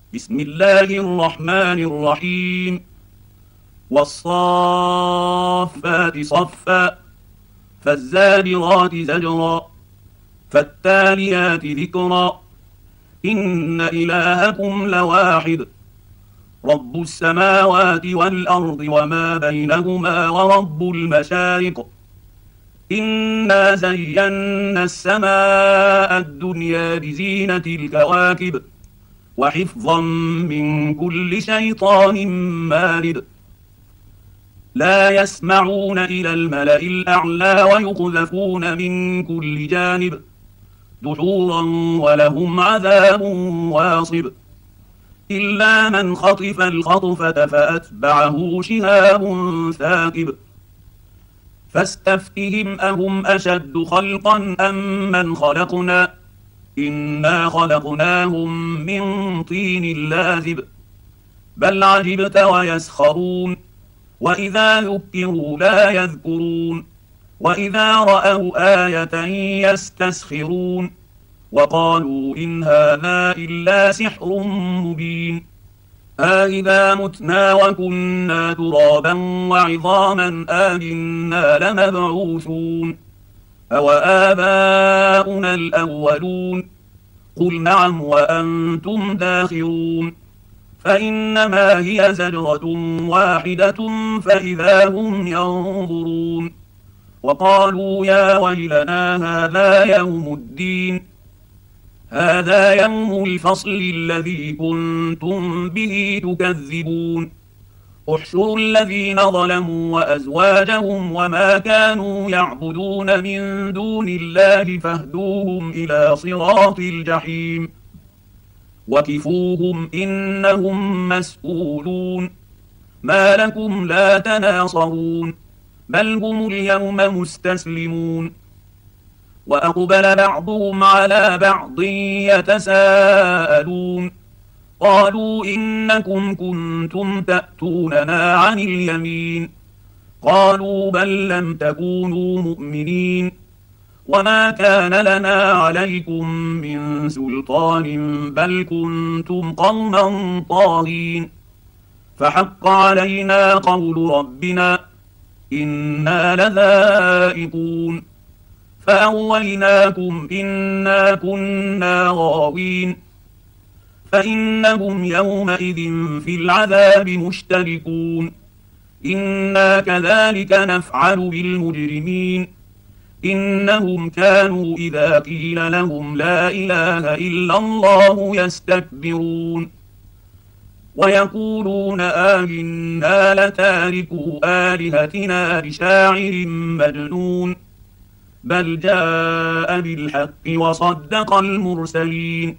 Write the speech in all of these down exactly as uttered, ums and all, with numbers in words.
بسم الله الرحمن الرحيم. والصافات صفا فالزاجرات زجرا فالتاليات ذكرا إن إلهكم لواحد رب السماوات والأرض وما بينهما ورب المشارق إنا زينا السماء الدنيا بزينة الكواكب وحفظا من كل شيطان مارد لا يسمعون إلى الملأ الأعلى ويقذفون من كل جانب دحورا ولهم عذاب واصب إلا من خطف الخطفة فأتبعه شهاب ثاقب فاستفتهم أهم أشد خلقا أم من خلقنا إنا خلقناهم من طين لازب بل عجبت ويسخرون وإذا ذكروا لا يذكرون وإذا رأوا آية يستسخرون وقالوا إن هذا إلا سحر مبين أإذا متنا وكنا ترابا وعظاما أإنا لمبعوثون أوآباؤنا الأولون قل نعم وأنتم داخرون فإنما هي زجرة واحدة فإذا هم ينظرون وقالوا يا ويلنا هذا يوم الدين هذا يوم الفصل الذي كنتم به تكذبون احشروا الذين ظلموا وأزواجهم وما كانوا يعبدون من دون الله فاهدوهم إلى صراط الجحيم وكفوهم إنهم مسؤولون ما لكم لا تناصرون بل هم اليوم مستسلمون وأقبل بعضهم على بعض يتساءلون قالوا إنكم كنتم تأتوننا عن اليمين قالوا بل لم تكونوا مؤمنين وما كان لنا عليكم من سلطان بل كنتم قوما طاغين فحق علينا قول ربنا إنا لذائقون فأغويناكم إنا كنا غاوين فإنهم يومئذ في العذاب مشتركون إنا كذلك نفعل بالمجرمين إنهم كانوا إذا قيل لهم لا إله إلا الله يستكبرون ويقولون آمنا لتاركوا آلهتنا لشاعر مجنون بل جاء بالحق وصدق المرسلين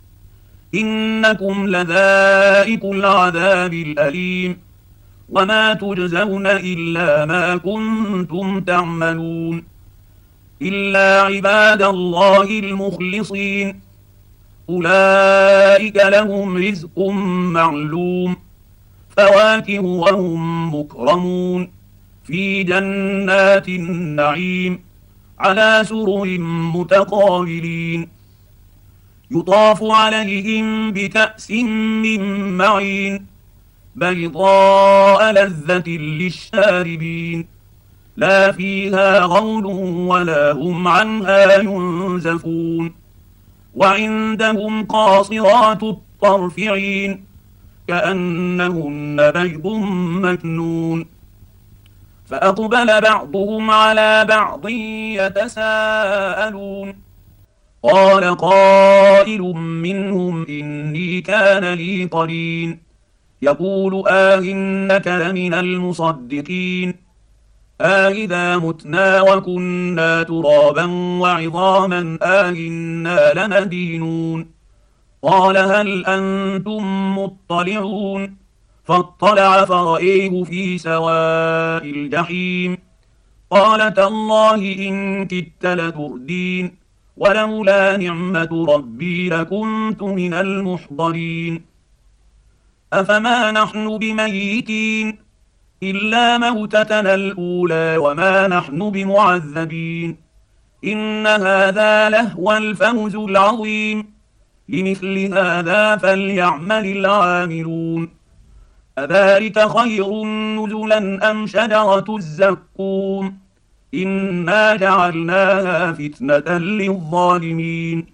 إنكم لذائق العذاب الأليم وما تجزون إلا ما كنتم تعملون إلا عباد الله المخلصين أولئك لهم رزق معلوم فواكه وهم مكرمون في جنات النعيم على سرر متقابلين يطاف عليهم بكأس من معين بيضاء لذة للشاربين لا فيها غول ولا هم عنها ينزفون وعندهم قاصرات الطرف عين كأنهن بيض مكنون فأقبل بعضهم على بعض يتساءلون قال قائل منهم إني كان لي قرين يقول آئنك لمن المصدقين آئذا متنا وكنا ترابا وعظاما آئنا لمدينون قال هل أنتم مطلعون فاطلع فرأيه في سواء الجحيم قال تالله إن كدت لتردين ولولا نعمة ربي لكنت من المحضرين أفما نحن بميتين إلا موتتنا الأولى وما نحن بمعذبين إن هذا لهو الفوز العظيم لمثل هذا فليعمل العاملون. أذلك خير نزلا أم شجرة الزقوم إنا جعلناها فتنة للظالمين.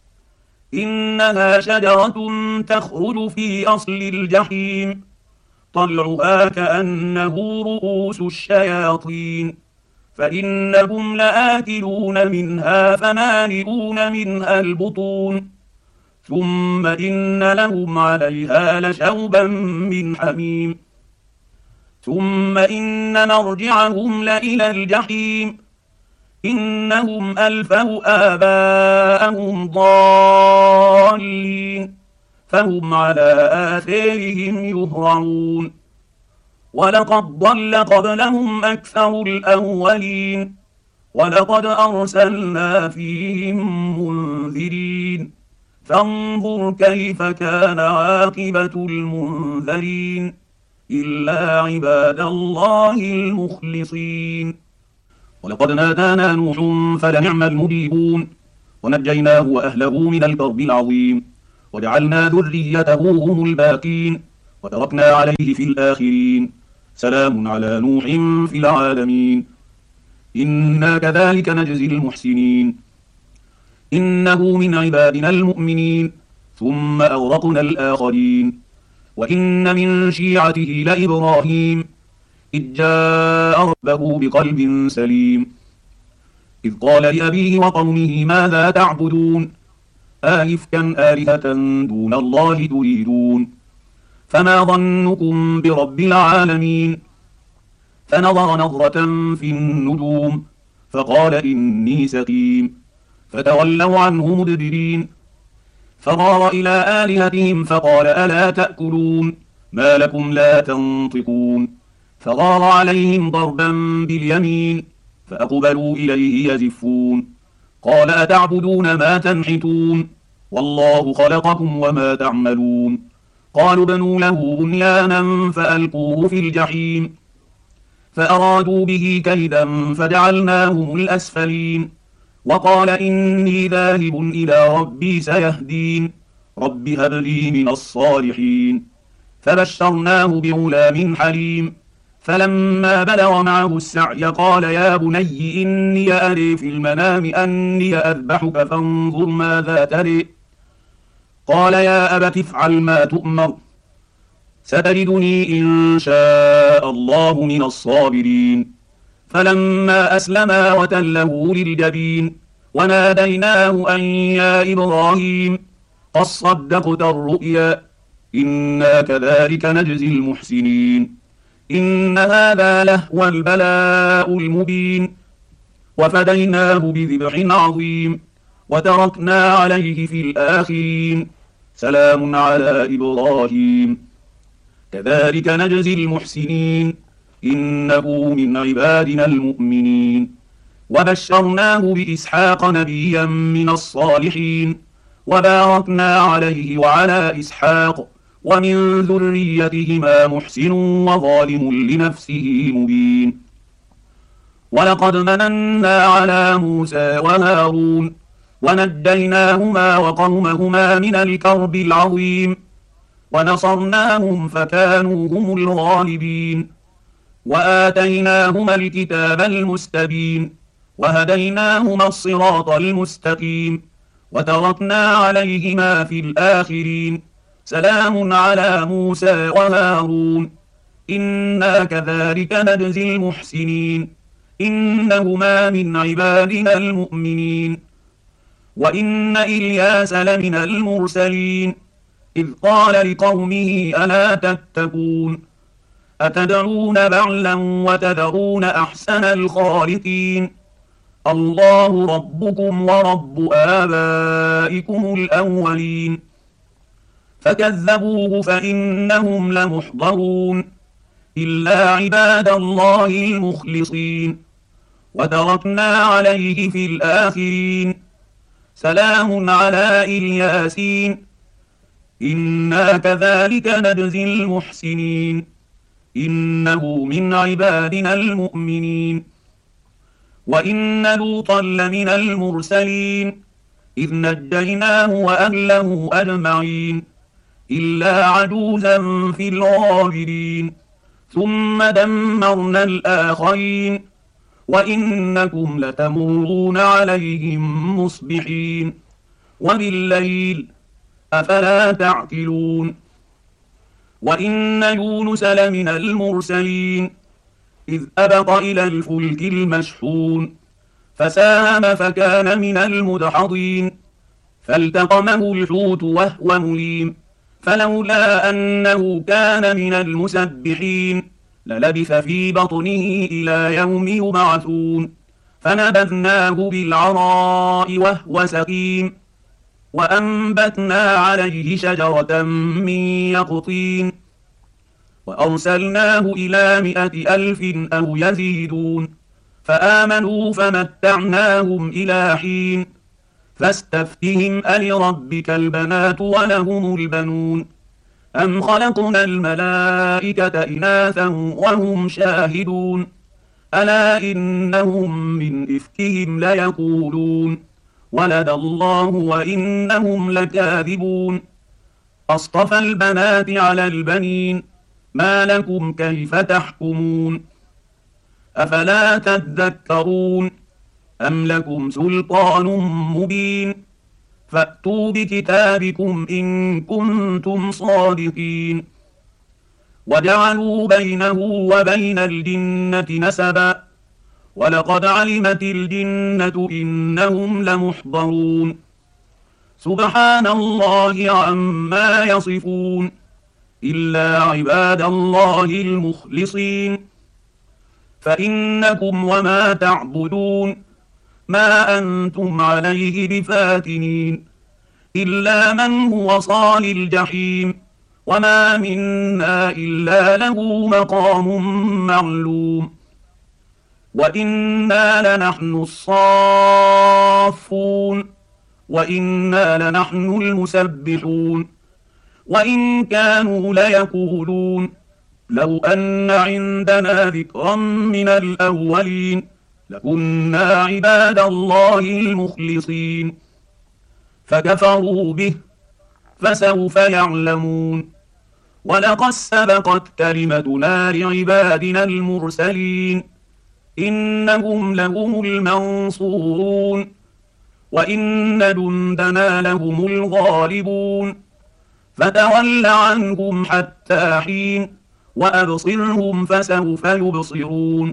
إنها شجرة تخرج في أصل الجحيم طلعها كأنه رؤوس الشياطين فإنهم لآكلون منها فمالئون منها البطون ثم إن لهم عليها لشوبا من حميم ثم إن مرجعهم لإلى الجحيم إنهم ألفوا آباءهم ضالين فهم على آثارهم يهرعون ولقد ضل قبلهم أكثر الأولين ولقد أرسلنا فيهم منذرين فانظر كيف كان عاقبة المنذرين إلا عباد الله المخلصين. ولقد نادانا نوح فلنعم المجيبون ونجيناه وأهله من الكرب العظيم وجعلنا ذريته هم الباقين وتركنا عليه في الآخرين سلام على نوح في العالمين إنا كذلك نجزي المحسنين إنه من عبادنا المؤمنين ثم أغرقنا الآخرين وإن من شيعته لإبراهيم إذ جاء ربه بقلب سليم إذ قال لأبيه وقومه ماذا تعبدون آئفكا آلهة دون الله تريدون فما ظنكم برب العالمين فنظر نظرة في النجوم فقال إني سقيم فتولوا عنه مدبرين فراغ إلى آلهتهم فقال ألا تأكلون ما لكم لا تنطقون فغار عليهم ضربا باليمين فأقبلوا إليه يزفون قال أتعبدون ما تنحتون والله خلقكم وما تعملون قالوا بنوا له بنيانا فألقوه في الجحيم فأرادوا به كيدا فجعلناهم الأسفلين وقال إني ذاهب إلى ربي سيهدين رب هب لي من الصالحين فبشرناه بغلام حليم فلما بلغ معه السعي قال يا بني إني أري في المنام أني أذبحك فانظر ماذا تري قال يا أبت افعل ما تؤمر ستجدني إن شاء الله من الصابرين فلما أسلما وتله للجبين وناديناه أن يا إبراهيم قد صدقت الرؤيا إنا كذلك نجزي المحسنين إن هذا لهو البلاء المبين وفديناه بذبح عظيم وتركنا عليه في الآخرين سلام على إبراهيم كذلك نجزي المحسنين إنه من عبادنا المؤمنين وبشرناه بإسحاق نبيا من الصالحين وباركنا عليه وعلى إسحاق ومن ذريتهما محسن وظالم لنفسه مبين ولقد مننا على موسى وهارون ونجيناهما وقومهما من الكرب العظيم ونصرناهم فكانوا هم الغالبين وآتيناهما الكتاب المستبين وهديناهما الصراط المستقيم وتركنا عليهما في الآخرين سلام على موسى وهارون إنا كذلك نجزي المحسنين إنهما من عبادنا المؤمنين وإن إلياس لمن المرسلين إذ قال لقومه ألا تتقون أتدعون بعلا وتذرون أحسن الخالقين الله ربكم ورب آبائكم الأولين فكذبوه فإنهم لمحضرون إلا عباد الله المخلصين وتركنا عليه في الآخرين سلام على إلياسين إنا كذلك نجزي المحسنين إنه من عبادنا المؤمنين وإن لوطا لمن المرسلين إذ نجيناه وأهله أجمعين إلا عجوزا في الغابرين ثم دمرنا الآخرين وإنكم لتمرون عليهم مصبحين وبالليل أفلا تعقلون وإن يونس لمن المرسلين إذ أبق إلى الفلك المشحون فساهم فكان من المدحضين فالتقمه الحوت وهو مليم فلولا أنه كان من المسبحين للبث في بطنه إلى يوم يبعثون فنبذناه بالعراء وهو سقيم وأنبتنا عليه شجرة من يقطين وأرسلناه إلى مائة ألف أو يزيدون فآمنوا فمتعناهم إلى حين فاستفتهم ألربك البنات ولهم البنون أم خلقنا الملائكة إناثا وهم شاهدون ألا إنهم من إفكهم ليقولون ولد الله وإنهم لكاذبون أصطفى البنات على البنين ما لكم كيف تحكمون أفلا تذكرون أم لكم سلطان مبين فأتوا بكتابكم إن كنتم صادقين وجعلوا بينه وبين الجنة نسبا ولقد علمت الجنة إنهم لمحضرون سبحان الله عما يصفون إلا عباد الله المخلصين فإنكم وما تعبدون ما أنتم عليه بفاتنين إلا من هو صال الجحيم وما منا إلا له مقام معلوم وإنا لنحن الصافون وإنا لنحن المسبحون وإن كانوا ليقولون لو أن عندنا ذكرا من الأولين لكنا عباد الله المخلصين فكفروا به فسوف يعلمون ولقد سبقت كلمتنا لعبادنا المرسلين إنهم لهم المنصورون وإن جندنا لهم الغالبون فتول عنهم حتى حين وأبصرهم فسوف يبصرون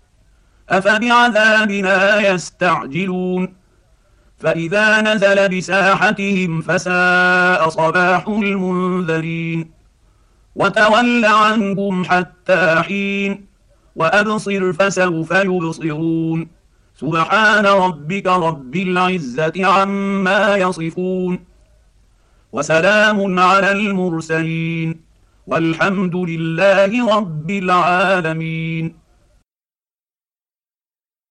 أفبعذابنا يستعجلون فإذا نزل بساحتهم فساء صباح المنذرين وتول عنهم حتى حين وأبصر فسوف يبصرون سبحان ربك رب العزة عما يصفون وسلام على المرسلين والحمد لله رب العالمين.